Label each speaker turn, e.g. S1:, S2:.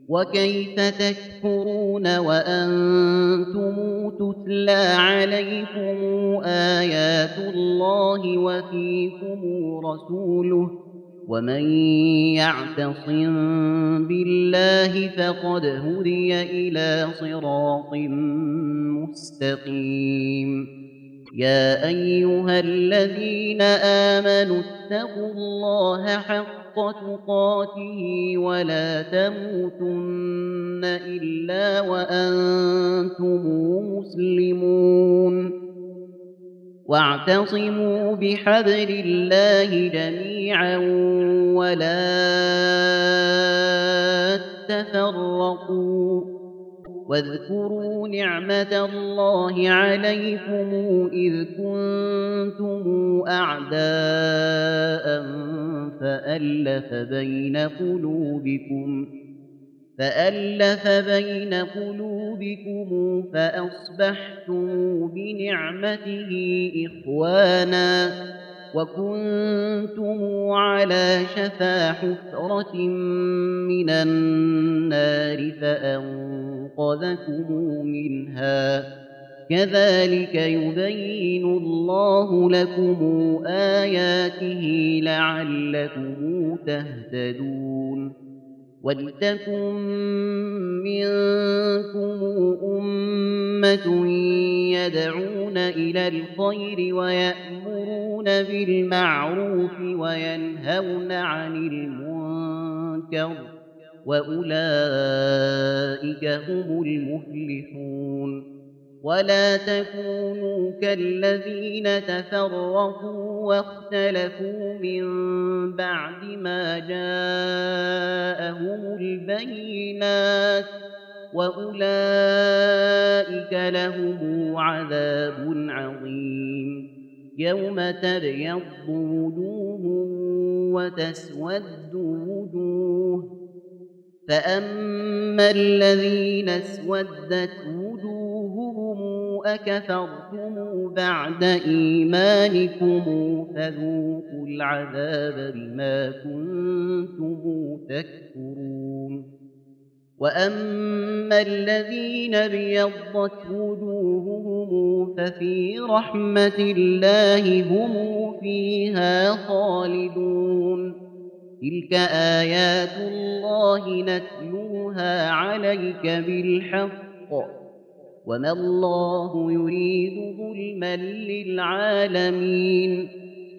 S1: وكيف تكفرون وأنتم تتلى عليكم آيات الله وفيكم رسوله ومن يعتصم بالله فقد هدي إلى صراط مستقيم يا أيها الذين آمنوا اتقوا الله حق تقاته ولا تموتن إلا وأنتم مسلمون واعتصموا بحبل الله جميعا ولا تفرقوا واذكروا نعمة الله عليكم إذ كنتم أعداء فألف بين قلوبكم فأصبحتم بنعمته إخوانا وكنتم على شفا حفرة من النار فأنقذكم منها كذلك يبين الله لكم آياته لعلكم تهتدون ولتكن منكم أمة يدعون إلى الخير ويأمرون بالمعروف وينهون عن المنكر وأولئك هم المفلحون ولا تكونوا كالذين تفرقوا واختلفوا من بعد ما جاءهم البينات وأولئك لهم عذاب عظيم يوم تبيض وجوه وتسود وجوه فأما الذين اسودت وجوههم أكفرتم بعد إيمانكم فذوقوا العذاب بما كنتم تكفرون وأما الذين ابيضت وجوههم ففي رحمة الله هم فيها خالدون تلك آيات الله نتلوها عليك بالحق وما الله يريد ظلما للعالمين